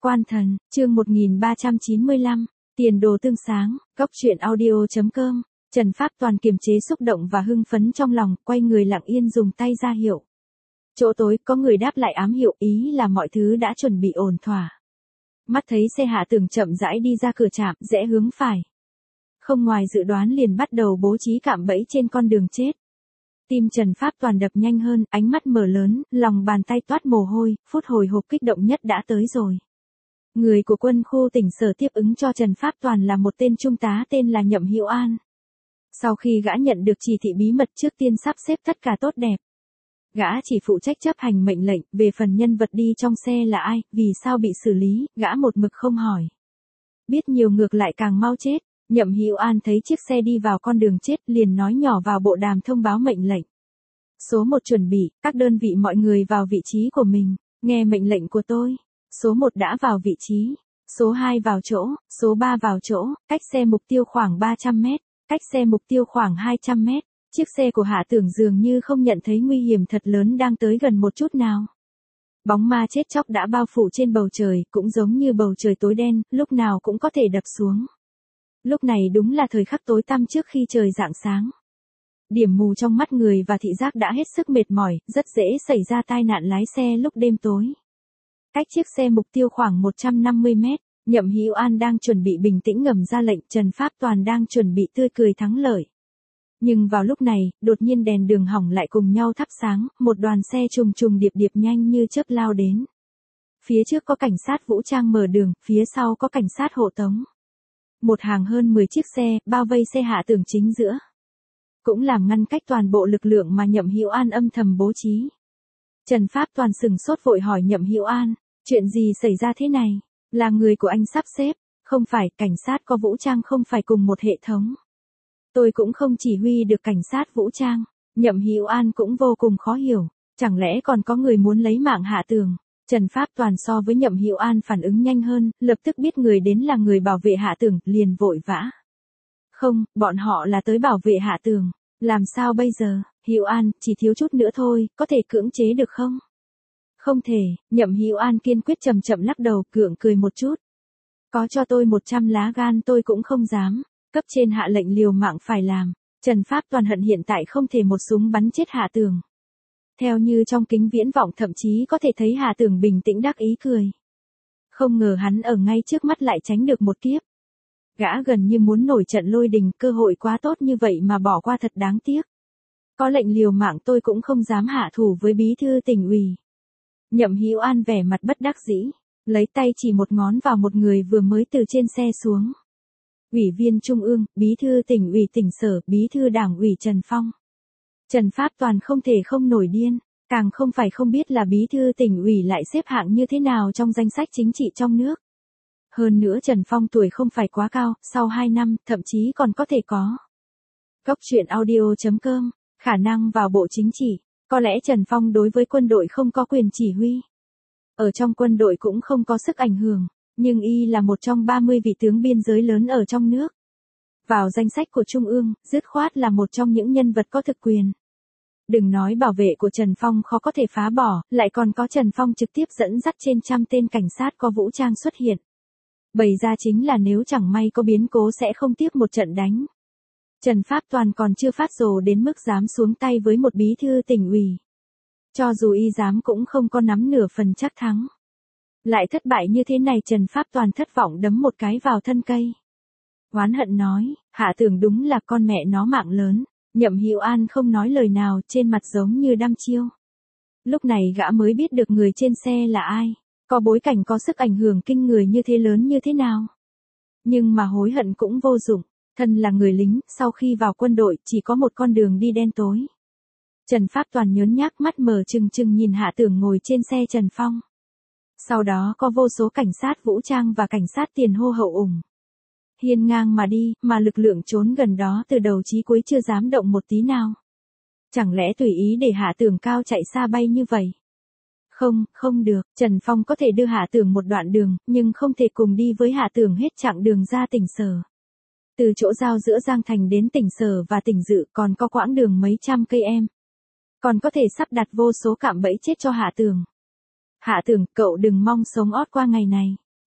Quan thần, chương 1395, tiền đồ tương sáng, góc truyện audio.com. Trần Pháp Toàn kiềm chế xúc động và hưng phấn trong lòng, quay người lặng yên dùng tay ra hiệu. Chỗ tối có người đáp lại ám hiệu, ý là mọi thứ đã chuẩn bị ổn thỏa. Mắt thấy xe Hạ Tường chậm rãi đi ra cửa trạm, rẽ hướng phải. Không ngoài dự đoán liền bắt đầu bố trí cạm bẫy trên con đường chết. Tim Trần Pháp Toàn đập nhanh hơn, ánh mắt mở lớn, lòng bàn tay toát mồ hôi, phút hồi hộp kích động nhất đã tới rồi. Người của quân khu tỉnh Sở tiếp ứng cho Trần Pháp Toàn là một tên trung tá tên là Nhậm Hữu An. Sau khi gã nhận được chỉ thị bí mật trước tiên sắp xếp tất cả tốt đẹp. Gã chỉ phụ trách chấp hành mệnh lệnh, về phần nhân vật đi trong xe là ai, vì sao bị xử lý, gã một mực không hỏi. Biết nhiều ngược lại càng mau chết. Nhậm Hữu An thấy chiếc xe đi vào con đường chết liền nói nhỏ vào bộ đàm thông báo mệnh lệnh. Số 1 chuẩn bị, các đơn vị mọi người vào vị trí của mình, nghe mệnh lệnh của tôi. Số 1 đã vào vị trí, số 2 vào chỗ, số 3 vào chỗ, cách xe mục tiêu khoảng 300 mét, cách xe mục tiêu khoảng 200 mét. Chiếc xe của Hạ Tưởng dường như không nhận thấy nguy hiểm thật lớn đang tới gần một chút nào. Bóng ma chết chóc đã bao phủ trên bầu trời, cũng giống như bầu trời tối đen, lúc nào cũng có thể đập xuống. Lúc này đúng là thời khắc tối tăm trước khi trời rạng sáng. Điểm mù trong mắt người và thị giác đã hết sức mệt mỏi, rất dễ xảy ra tai nạn lái xe lúc đêm tối. Cách chiếc xe mục tiêu khoảng 150 mét, Nhậm Hữu An đang chuẩn bị bình tĩnh ngầm ra lệnh, Trần Pháp Toàn đang chuẩn bị tươi cười thắng lợi. Nhưng vào lúc này, đột nhiên đèn đường hỏng lại cùng nhau thắp sáng, một đoàn xe trùng trùng điệp điệp nhanh như chớp lao đến. Phía trước có cảnh sát vũ trang mở đường, phía sau có cảnh sát hộ tống. Một hàng hơn 10 chiếc xe, bao vây xe Hạ Tưởng chính giữa. Cũng làm ngăn cách toàn bộ lực lượng mà Nhậm Hữu An âm thầm bố trí. Trần Pháp Toàn sừng sốt vội hỏi Nhậm Hữu An, chuyện gì xảy ra thế này? Là người của anh sắp xếp, không phải, cảnh sát có vũ trang không phải cùng một hệ thống. Tôi cũng không chỉ huy được cảnh sát vũ trang. Nhậm Hữu An cũng vô cùng khó hiểu, chẳng lẽ còn có người muốn lấy mạng Hạ Tưởng? Trần Pháp Toàn so với Nhậm Hữu An phản ứng nhanh hơn, lập tức biết người đến là người bảo vệ Hạ Tưởng, liền vội vã. Không, bọn họ là tới bảo vệ Hạ Tưởng. Làm sao bây giờ, Hữu An, chỉ thiếu chút nữa thôi, có thể cưỡng chế được không? Không thể, Nhậm Hữu An kiên quyết chậm chậm lắc đầu, gượng cười một chút. Có cho tôi 100 lá gan tôi cũng không dám, cấp trên hạ lệnh liều mạng phải làm. Trần Pháp Toàn hận hiện tại không thể một súng bắn chết Hạ Tưởng. Theo như trong kính viễn vọng thậm chí có thể thấy Hạ Tưởng bình tĩnh đắc ý cười. Không ngờ hắn ở ngay trước mắt lại tránh được một kiếp. Gã gần như muốn nổi trận lôi đình, cơ hội quá tốt như vậy mà bỏ qua thật đáng tiếc. Có lệnh liều mạng tôi cũng không dám hạ thủ với bí thư tỉnh ủy. Nhậm Hữu An vẻ mặt bất đắc dĩ, lấy tay chỉ một ngón vào một người vừa mới từ trên xe xuống. Ủy viên Trung ương, bí thư tỉnh ủy tỉnh Sở, bí thư đảng ủy Trần Phong. Trần Pháp Toàn không thể không nổi điên, càng không phải không biết là bí thư tỉnh ủy lại xếp hạng như thế nào trong danh sách chính trị trong nước. Hơn nữa Trần Phong tuổi không phải quá cao, sau 2 năm, thậm chí còn có thể có. Góc truyện audio.com, khả năng vào bộ chính trị, có lẽ Trần Phong đối với quân đội không có quyền chỉ huy. Ở trong quân đội cũng không có sức ảnh hưởng, nhưng y là một trong 30 vị tướng biên giới lớn ở trong nước. Vào danh sách của Trung ương, dứt khoát là một trong những nhân vật có thực quyền. Đừng nói bảo vệ của Trần Phong khó có thể phá bỏ, lại còn có Trần Phong trực tiếp dẫn dắt trên trăm tên cảnh sát có vũ trang xuất hiện. Bày ra chính là nếu chẳng may có biến cố sẽ không tiếc một trận đánh. Trần Pháp Toàn còn chưa phát rồ đến mức dám xuống tay với một bí thư tỉnh ủy. Cho dù y dám cũng không có nắm nửa phần chắc thắng. Lại thất bại như thế này, Trần Pháp Toàn thất vọng đấm một cái vào thân cây. Oán hận nói, Hạ Tưởng đúng là con mẹ nó mạng lớn. Nhậm Hữu An không nói lời nào, trên mặt giống như đăm chiêu. Lúc này gã mới biết được người trên xe là ai, có bối cảnh có sức ảnh hưởng kinh người như thế lớn như thế nào. Nhưng mà hối hận cũng vô dụng, thân là người lính, sau khi vào quân đội chỉ có một con đường đi đen tối. Trần Pháp Toàn nhớn nhác mắt mở trừng trừng nhìn Hạ Tưởng ngồi trên xe Trần Phong. Sau đó có vô số cảnh sát vũ trang và cảnh sát tiền hô hậu ủng. Hiên ngang mà đi, mà lực lượng trốn gần đó từ đầu chí cuối chưa dám động một tí nào. Chẳng lẽ tùy ý để Hạ Tưởng cao chạy xa bay như vậy? Không, không được, Trần Phong có thể đưa Hạ Tưởng một đoạn đường, nhưng không thể cùng đi với Hạ Tưởng hết chặng đường ra tỉnh Sở. Từ chỗ giao giữa Giang Thành đến tỉnh Sở và tỉnh Dự còn có quãng đường mấy trăm cây em. Còn có thể sắp đặt vô số cạm bẫy chết cho Hạ Tưởng. Hạ Tưởng, cậu đừng mong sống ót qua ngày này.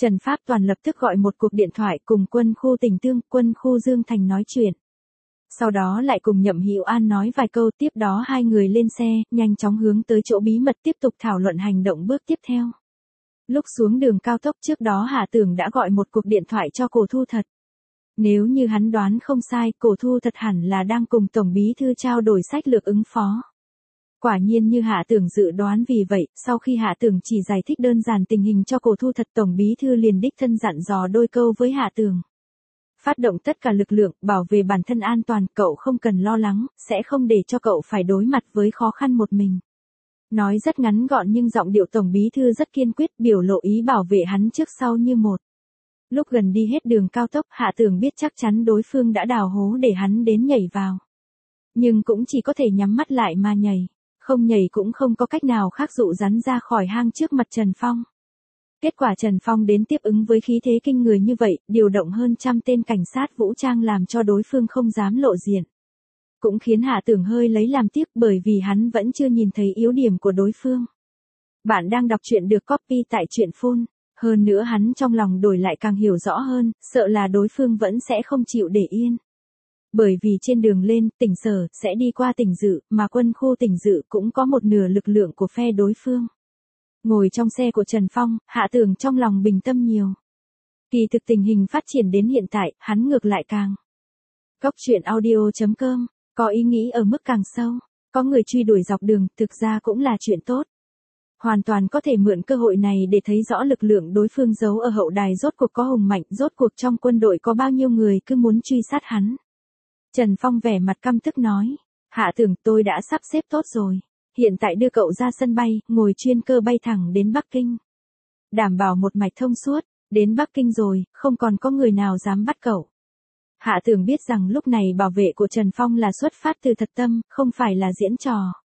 Trần Pháp Toàn lập tức gọi một cuộc điện thoại cùng quân khu Tỉnh Tương, quân khu Dương Thành nói chuyện. Sau đó lại cùng Nhậm Hữu An nói vài câu, tiếp đó hai người lên xe, nhanh chóng hướng tới chỗ bí mật tiếp tục thảo luận hành động bước tiếp theo. Lúc xuống đường cao tốc trước đó Hạ Tưởng đã gọi một cuộc điện thoại cho Cổ Thu Thật. Nếu như hắn đoán không sai, Cổ Thu Thật hẳn là đang cùng Tổng Bí Thư trao đổi sách lược ứng phó. Quả nhiên như Hạ Tưởng dự đoán, vì vậy, sau khi Hạ Tưởng chỉ giải thích đơn giản tình hình cho Cổ Thu Thật, Tổng Bí Thư liền đích thân dặn dò đôi câu với Hạ Tưởng. Phát động tất cả lực lượng, bảo vệ bản thân an toàn, cậu không cần lo lắng, sẽ không để cho cậu phải đối mặt với khó khăn một mình. Nói rất ngắn gọn nhưng giọng điệu Tổng Bí Thư rất kiên quyết, biểu lộ ý bảo vệ hắn trước sau như một. Lúc gần đi hết đường cao tốc, Hạ Tưởng biết chắc chắn đối phương đã đào hố để hắn đến nhảy vào. Nhưng cũng chỉ có thể nhắm mắt lại mà nhảy, không nhảy cũng không có cách nào khác dụ rắn ra khỏi hang trước mặt Trần Phong. Kết quả Trần Phong đến tiếp ứng với khí thế kinh người như vậy, điều động hơn 100 tên cảnh sát vũ trang làm cho đối phương không dám lộ diện. Cũng khiến Hạ Tưởng hơi lấy làm tiếc bởi vì hắn vẫn chưa nhìn thấy yếu điểm của đối phương. Bạn đang đọc truyện được copy tại truyện phone. Hơn nữa hắn trong lòng đổi lại càng hiểu rõ hơn, sợ là đối phương vẫn sẽ không chịu để yên. Bởi vì trên đường lên, tỉnh Sở, sẽ đi qua tỉnh Dự, mà quân khu tỉnh Dự cũng có một nửa lực lượng của phe đối phương. Ngồi trong xe của Trần Phong, Hạ Tưởng trong lòng bình tâm nhiều. Kỳ thực tình hình phát triển đến hiện tại, hắn ngược lại càng. Góc truyện audio.com, có ý nghĩ ở mức càng sâu, có người truy đuổi dọc đường, thực ra cũng là chuyện tốt. Hoàn toàn có thể mượn cơ hội này để thấy rõ lực lượng đối phương giấu ở hậu đài rốt cuộc có hùng mạnh, rốt cuộc trong quân đội có bao nhiêu người cứ muốn truy sát hắn. Trần Phong vẻ mặt căm tức nói, Hạ Tưởng, tôi đã sắp xếp tốt rồi. Hiện tại đưa cậu ra sân bay, ngồi chuyên cơ bay thẳng đến Bắc Kinh. Đảm bảo một mạch thông suốt, đến Bắc Kinh rồi, không còn có người nào dám bắt cậu. Hạ Tưởng biết rằng lúc này bảo vệ của Trần Phong là xuất phát từ thật tâm, không phải là diễn trò.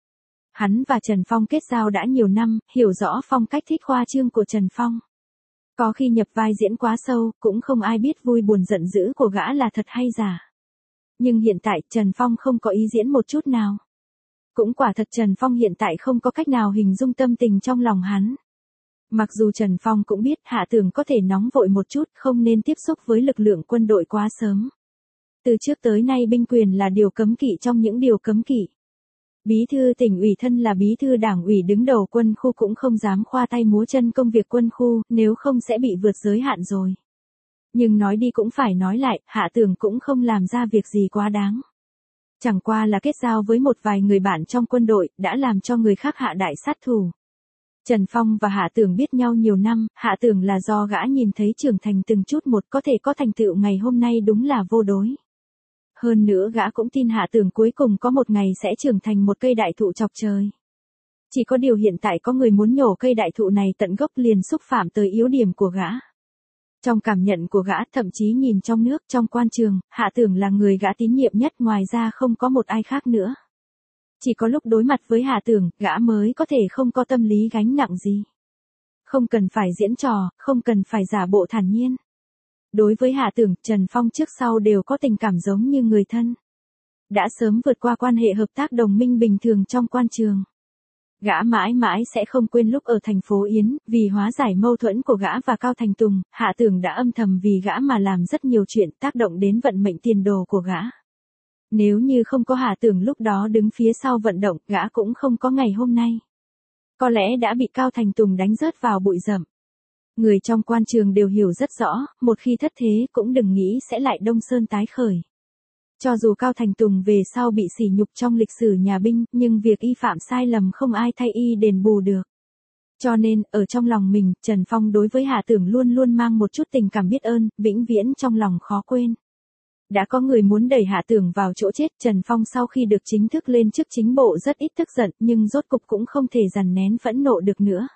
Hắn và Trần Phong kết giao đã nhiều năm, hiểu rõ phong cách thích khoa trương của Trần Phong. Có khi nhập vai diễn quá sâu, cũng không ai biết vui buồn giận dữ của gã là thật hay giả. Nhưng hiện tại Trần Phong không có ý diễn một chút nào. Cũng quả thật Trần Phong hiện tại không có cách nào hình dung tâm tình trong lòng hắn. Mặc dù Trần Phong cũng biết Hạ Tưởng có thể nóng vội một chút, không nên tiếp xúc với lực lượng quân đội quá sớm. Từ trước tới nay binh quyền là điều cấm kỵ trong những điều cấm kỵ. Bí thư tỉnh ủy thân là bí thư đảng ủy đứng đầu quân khu cũng không dám khoa tay múa chân công việc quân khu, nếu không sẽ bị vượt giới hạn rồi. Nhưng nói đi cũng phải nói lại, Hạ Tưởng cũng không làm ra việc gì quá đáng. Chẳng qua là kết giao với một vài người bạn trong quân đội, đã làm cho người khác hạ đại sát thủ. Trần Phong và Hạ Tưởng biết nhau nhiều năm, Hạ Tưởng là do gã nhìn thấy trưởng thành từng chút một, có thể có thành tựu ngày hôm nay đúng là vô đối. Hơn nữa gã cũng tin Hạ Tưởng cuối cùng có một ngày sẽ trưởng thành một cây đại thụ chọc trời. Chỉ có điều hiện tại có người muốn nhổ cây đại thụ này tận gốc liền xúc phạm tới yếu điểm của gã. Trong cảm nhận của gã, thậm chí nhìn trong nước, trong quan trường, Hạ Tưởng là người gã tín nhiệm nhất, ngoài ra không có một ai khác nữa. Chỉ có lúc đối mặt với Hạ Tưởng, gã mới có thể không có tâm lý gánh nặng gì. Không cần phải diễn trò, không cần phải giả bộ thản nhiên. Đối với Hạ Tưởng, Trần Phong trước sau đều có tình cảm giống như người thân. Đã sớm vượt qua quan hệ hợp tác đồng minh bình thường trong quan trường. Gã mãi mãi sẽ không quên lúc ở thành phố Yến, vì hóa giải mâu thuẫn của gã và Cao Thành Tùng, Hạ Tưởng đã âm thầm vì gã mà làm rất nhiều chuyện tác động đến vận mệnh tiền đồ của gã. Nếu như không có Hạ Tưởng lúc đó đứng phía sau vận động, gã cũng không có ngày hôm nay. Có lẽ đã bị Cao Thành Tùng đánh rớt vào bụi rậm. Người trong quan trường đều hiểu rất rõ, một khi thất thế cũng đừng nghĩ sẽ lại Đông Sơn tái khởi. Cho dù Cao Thành Tùng về sau bị sỉ nhục trong lịch sử nhà binh, nhưng việc y phạm sai lầm không ai thay y đền bù được. Cho nên, ở trong lòng mình, Trần Phong đối với Hạ Tưởng luôn luôn mang một chút tình cảm biết ơn, vĩnh viễn trong lòng khó quên. Đã có người muốn đẩy Hạ Tưởng vào chỗ chết, Trần Phong sau khi được chính thức lên chức chính bộ rất ít tức giận, nhưng rốt cục cũng không thể dằn nén phẫn nộ được nữa.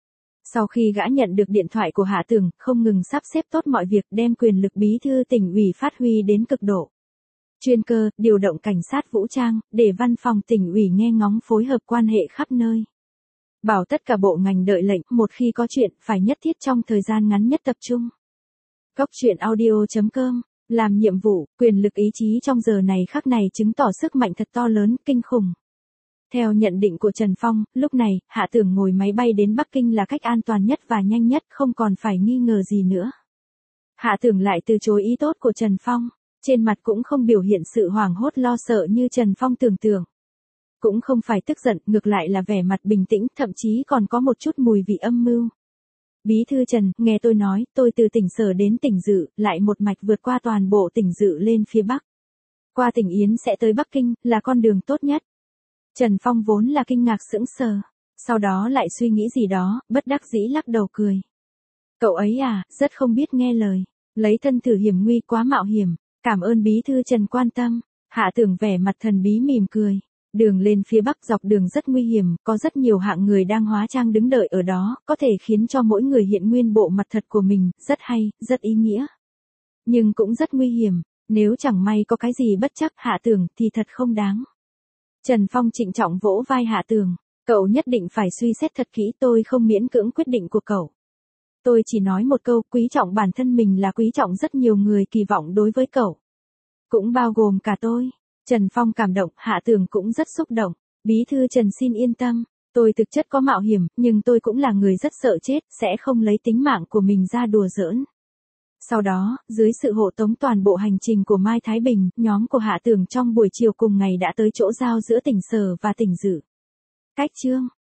Sau khi gã nhận được điện thoại của Hạ Tưởng, không ngừng sắp xếp tốt mọi việc, đem quyền lực bí thư tỉnh ủy phát huy đến cực độ. Chuyên cơ, điều động cảnh sát vũ trang, để văn phòng tỉnh ủy nghe ngóng phối hợp quan hệ khắp nơi. Bảo tất cả bộ ngành đợi lệnh, một khi có chuyện, phải nhất thiết trong thời gian ngắn nhất tập trung. Góc truyện audio.com, làm nhiệm vụ, quyền lực ý chí trong giờ này khắc này chứng tỏ sức mạnh thật to lớn, kinh khủng. Theo nhận định của Trần Phong, lúc này, Hạ Tưởng ngồi máy bay đến Bắc Kinh là cách an toàn nhất và nhanh nhất, không còn phải nghi ngờ gì nữa. Hạ Tưởng lại từ chối ý tốt của Trần Phong, trên mặt cũng không biểu hiện sự hoảng hốt lo sợ như Trần Phong tưởng tượng. Cũng không phải tức giận, ngược lại là vẻ mặt bình tĩnh, thậm chí còn có một chút mùi vị âm mưu. Bí thư Trần, nghe tôi nói, tôi từ tỉnh Sở đến tỉnh Dự, lại một mạch vượt qua toàn bộ tỉnh Dự lên phía Bắc. Qua tỉnh Yến sẽ tới Bắc Kinh, là con đường tốt nhất. Trần Phong vốn là kinh ngạc sững sờ, sau đó lại suy nghĩ gì đó, bất đắc dĩ lắc đầu cười. Cậu ấy à, rất không biết nghe lời, lấy thân thử hiểm nguy quá mạo hiểm, cảm ơn bí thư Trần quan tâm. Hạ Tưởng vẻ mặt thần bí mỉm cười. Đường lên phía Bắc dọc đường rất nguy hiểm, có rất nhiều hạng người đang hóa trang đứng đợi ở đó, có thể khiến cho mỗi người hiện nguyên bộ mặt thật của mình, rất hay, rất ý nghĩa. Nhưng cũng rất nguy hiểm, nếu chẳng may có cái gì bất trắc Hạ Tưởng thì thật không đáng. Trần Phong trịnh trọng vỗ vai Hạ Tưởng, cậu nhất định phải suy xét thật kỹ, tôi không miễn cưỡng quyết định của cậu. Tôi chỉ nói một câu, quý trọng bản thân mình là quý trọng rất nhiều người kỳ vọng đối với cậu. Cũng bao gồm cả tôi. Trần Phong cảm động, Hạ Tưởng cũng rất xúc động. Bí thư Trần xin yên tâm, tôi thực chất có mạo hiểm, nhưng tôi cũng là người rất sợ chết, sẽ không lấy tính mạng của mình ra đùa giỡn. Sau đó, dưới sự hộ tống toàn bộ hành trình của Mai Thái Bình, nhóm của Hạ Tưởng trong buổi chiều cùng ngày đã tới chỗ giao giữa tỉnh Sở và tỉnh Dự. Cách chương